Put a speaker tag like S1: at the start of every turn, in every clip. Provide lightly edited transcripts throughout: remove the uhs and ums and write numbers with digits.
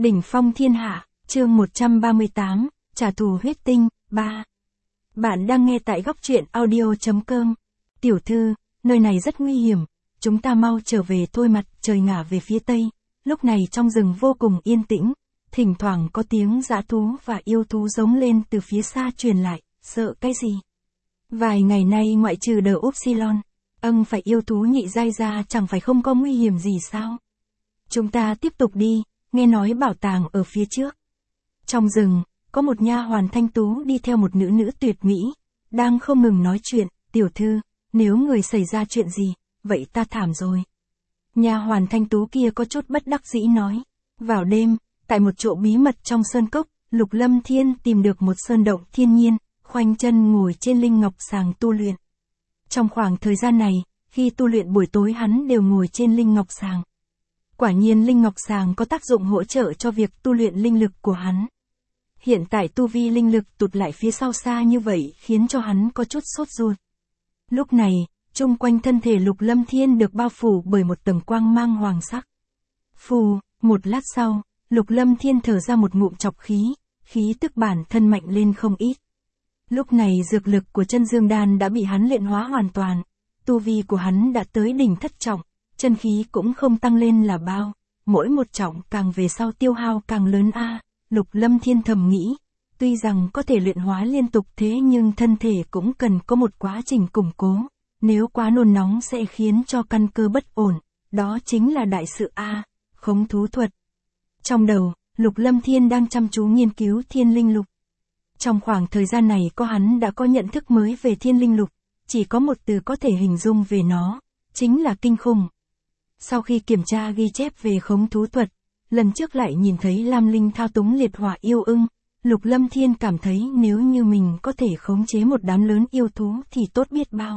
S1: Đỉnh phong thiên hạ, chương 138, trả thù huyết tinh, 3. Bạn đang nghe tại góc truyện audio.com. Tiểu thư, nơi này rất nguy hiểm, chúng ta mau trở về thôi. Mặt trời ngả về phía tây, lúc này trong rừng vô cùng yên tĩnh, thỉnh thoảng có tiếng dã thú và yêu thú giống lên từ phía xa truyền lại, sợ cái gì? Vài ngày nay ngoại trừ đờ Upsilon, phải yêu thú nhị giai ra chẳng phải không có nguy hiểm gì sao? Chúng ta tiếp tục đi, nghe nói bảo tàng ở phía trước. Trong rừng, có một nha hoàn thanh tú đi theo một nữ tuyệt mỹ, đang không ngừng nói chuyện, tiểu thư, nếu người xảy ra chuyện gì, vậy ta thảm rồi. Nha hoàn thanh tú kia có chút bất đắc dĩ nói. Vào đêm, tại một chỗ bí mật trong sơn cốc, Lục Lâm Thiên tìm được một sơn động thiên nhiên, khoanh chân ngồi trên linh ngọc sàng tu luyện. Trong khoảng thời gian này, khi tu luyện buổi tối hắn đều ngồi trên linh ngọc sàng. Quả nhiên linh ngọc sàng có tác dụng hỗ trợ cho việc tu luyện linh lực của hắn. Hiện tại tu vi linh lực tụt lại phía sau xa như vậy khiến cho hắn có chút sốt ruột. Lúc này, chung quanh thân thể Lục Lâm Thiên được bao phủ bởi một tầng quang mang hoàng sắc. Phù, một lát sau, Lục Lâm Thiên thở ra một ngụm trọc khí tức bản thân mạnh lên không ít. Lúc này dược lực của chân dương đan đã bị hắn luyện hóa hoàn toàn, tu vi của hắn đã tới đỉnh thất trọng, chân khí cũng không tăng lên là bao, mỗi một trọng càng về sau tiêu hao càng lớn a. Lục Lâm Thiên thầm nghĩ, tuy rằng có thể luyện hóa liên tục thế nhưng thân thể cũng cần có một quá trình củng cố, nếu quá nôn nóng sẽ khiến cho căn cơ bất ổn, đó chính là đại sự a. Khống thú thuật. Trong đầu, Lục Lâm Thiên đang chăm chú nghiên cứu thiên linh lục. Trong khoảng thời gian này hắn đã có nhận thức mới về thiên linh lục, chỉ có một từ có thể hình dung về nó, chính là kinh khủng. Sau khi kiểm tra ghi chép về khống thú thuật, lần trước lại nhìn thấy Lam Linh thao túng liệt hỏa yêu ưng, Lục Lâm Thiên cảm thấy nếu như mình có thể khống chế một đám lớn yêu thú thì tốt biết bao.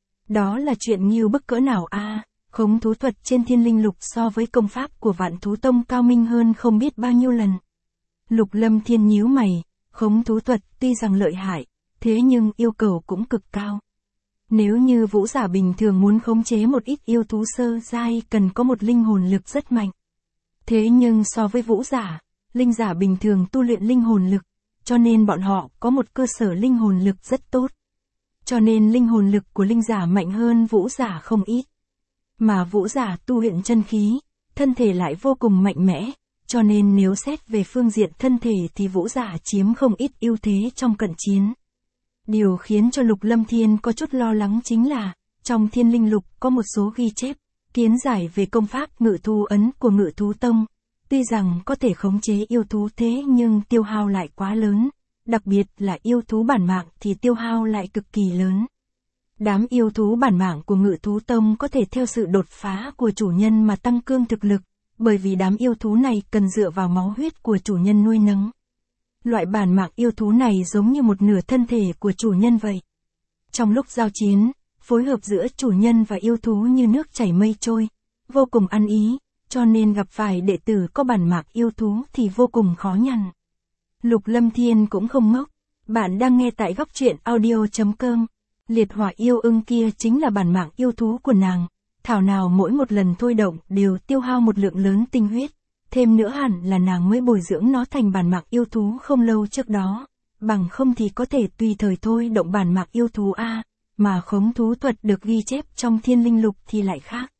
S1: Đó là chuyện nghiêu bức cỡ nào a. Khống thú thuật trên thiên linh lục so với công pháp của Vạn Thú Tông cao minh hơn không biết bao nhiêu lần. Lục Lâm Thiên nhíu mày, khống thú thuật tuy rằng lợi hại, thế nhưng yêu cầu cũng cực cao. Nếu như vũ giả bình thường muốn khống chế một ít yêu thú sơ giai cần có một linh hồn lực rất mạnh. Thế nhưng so với vũ giả, linh giả bình thường tu luyện linh hồn lực, cho nên bọn họ có một cơ sở linh hồn lực rất tốt. Cho nên linh hồn lực của linh giả mạnh hơn vũ giả không ít. Mà vũ giả tu luyện chân khí, thân thể lại vô cùng mạnh mẽ, cho nên nếu xét về phương diện thân thể thì vũ giả chiếm không ít ưu thế trong cận chiến. Điều khiến cho Lục Lâm Thiên có chút lo lắng chính là, trong thiên linh lục có một số ghi chép, kiến giải về công pháp ngự thú ấn của Ngự Thú Tông. Tuy rằng có thể khống chế yêu thú thế nhưng tiêu hao lại quá lớn, đặc biệt là yêu thú bản mạng thì tiêu hao lại cực kỳ lớn. Đám yêu thú bản mạng của Ngự Thú Tông có thể theo sự đột phá của chủ nhân mà tăng cường thực lực, bởi vì đám yêu thú này cần dựa vào máu huyết của chủ nhân nuôi nấng. Loại bản mạng yêu thú này giống như một nửa thân thể của chủ nhân vậy. Trong lúc giao chiến, phối hợp giữa chủ nhân và yêu thú như nước chảy mây trôi, vô cùng ăn ý, cho nên gặp phải đệ tử có bản mạng yêu thú thì vô cùng khó nhằn. Lục Lâm Thiên cũng không ngốc, bạn đang nghe tại góc truyện audio.com. Liệt hỏa yêu ưng kia chính là bản mạng yêu thú của nàng, thảo nào mỗi một lần thôi động đều tiêu hao một lượng lớn tinh huyết, thêm nữa hẳn là nàng mới bồi dưỡng nó thành bản mạng yêu thú không lâu trước đó, bằng không thì có thể tùy thời thôi động bản mạng yêu thú a. Mà khống thú thuật được ghi chép trong thiên linh lục thì lại khác.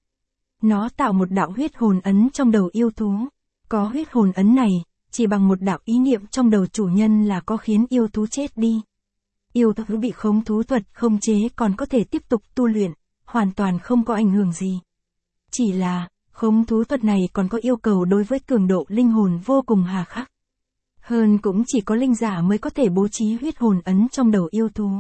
S1: Nó tạo một đạo huyết hồn ấn trong đầu yêu thú, có huyết hồn ấn này, chỉ bằng một đạo ý niệm trong đầu chủ nhân là có khiến yêu thú chết đi. Yêu thú bị khống thú thuật khống chế còn có thể tiếp tục tu luyện, hoàn toàn không có ảnh hưởng gì. Chỉ là, khống thú thuật này còn có yêu cầu đối với cường độ linh hồn vô cùng hà khắc. Hơn cũng chỉ có linh giả mới có thể bố trí huyết hồn ấn trong đầu yêu thú.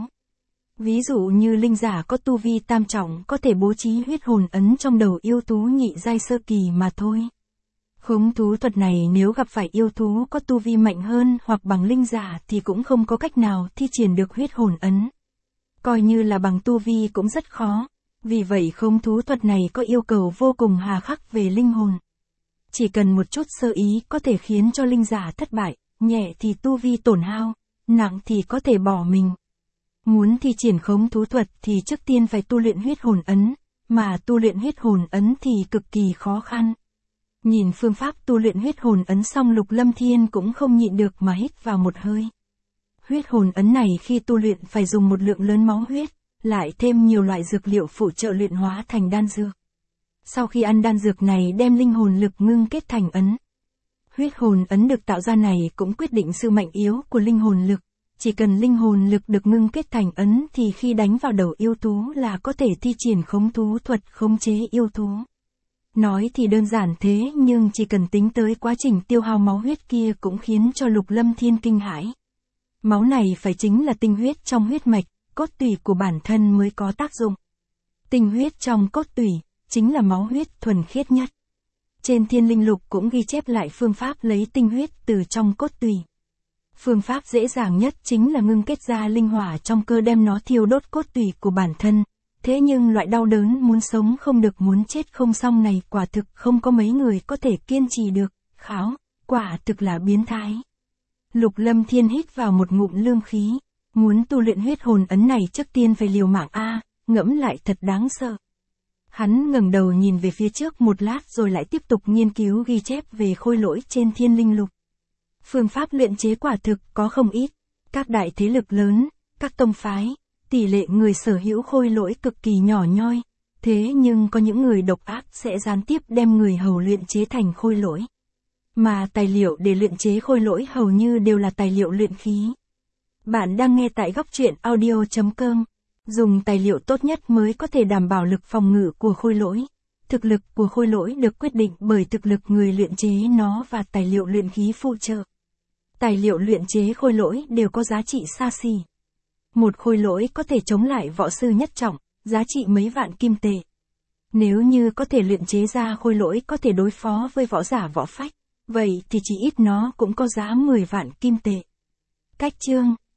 S1: Ví dụ như linh giả có tu vi tam trọng có thể bố trí huyết hồn ấn trong đầu yêu thú nhị giai sơ kỳ mà thôi. Khống thú thuật này nếu gặp phải yêu thú có tu vi mạnh hơn hoặc bằng linh giả thì cũng không có cách nào thi triển được huyết hồn ấn. Coi như là bằng tu vi cũng rất khó, vì vậy khống thú thuật này có yêu cầu vô cùng hà khắc về linh hồn. Chỉ cần một chút sơ ý có thể khiến cho linh giả thất bại, nhẹ thì tu vi tổn hao, nặng thì có thể bỏ mình. Muốn thi triển khống thú thuật thì trước tiên phải tu luyện huyết hồn ấn, mà tu luyện huyết hồn ấn thì cực kỳ khó khăn. Nhìn phương pháp tu luyện huyết hồn ấn xong Lục Lâm Thiên cũng không nhịn được mà hít vào một hơi. Huyết hồn ấn này khi tu luyện phải dùng một lượng lớn máu huyết, lại thêm nhiều loại dược liệu phụ trợ luyện hóa thành đan dược. Sau khi ăn đan dược này đem linh hồn lực ngưng kết thành ấn. Huyết hồn ấn được tạo ra này cũng quyết định sự mạnh yếu của linh hồn lực. Chỉ cần linh hồn lực được ngưng kết thành ấn thì khi đánh vào đầu yêu thú là có thể thi triển khống thú thuật khống chế yêu thú. Nói thì đơn giản thế nhưng chỉ cần tính tới quá trình tiêu hao máu huyết kia cũng khiến cho Lục Lâm Thiên kinh hãi. Máu này phải chính là tinh huyết trong huyết mạch, cốt tủy của bản thân mới có tác dụng. Tinh huyết trong cốt tủy, chính là máu huyết thuần khiết nhất. Trên Thiên Linh Lục cũng ghi chép lại phương pháp lấy tinh huyết từ trong cốt tủy. Phương pháp dễ dàng nhất chính là ngưng kết ra linh hỏa trong cơ đem nó thiêu đốt cốt tủy của bản thân. Thế nhưng loại đau đớn muốn sống không được muốn chết không xong này quả thực không có mấy người có thể kiên trì được, kháo, quả thực là biến thái. Lục Lâm Thiên hít vào một ngụm lương khí, muốn tu luyện huyết hồn ấn này trước tiên phải liều mạng ngẫm lại thật đáng sợ. Hắn ngẩng đầu nhìn về phía trước một lát rồi lại tiếp tục nghiên cứu ghi chép về khôi lỗi trên Thiên Linh Lục. Phương pháp luyện chế quả thực có không ít, các đại thế lực lớn, các tông phái, tỷ lệ người sở hữu khôi lỗi cực kỳ nhỏ nhoi, thế nhưng có những người độc ác sẽ gián tiếp đem người hầu luyện chế thành khôi lỗi. Mà tài liệu để luyện chế khôi lỗi hầu như đều là tài liệu luyện khí. Bạn đang nghe tại Góc Truyện Audio.com. Dùng tài liệu tốt nhất mới có thể đảm bảo lực phòng ngự của khôi lỗi. Thực lực của khôi lỗi được quyết định bởi thực lực người luyện chế nó và tài liệu luyện khí phụ trợ. Tài liệu luyện chế khôi lỗi đều có giá trị xa xỉ. Một khôi lỗi có thể chống lại võ sư nhất trọng, giá trị mấy vạn kim tệ. Nếu như có thể luyện chế ra khôi lỗi có thể đối phó với võ giả võ phách, vậy thì chỉ ít nó cũng có giá 10 vạn kim tệ. Cách chương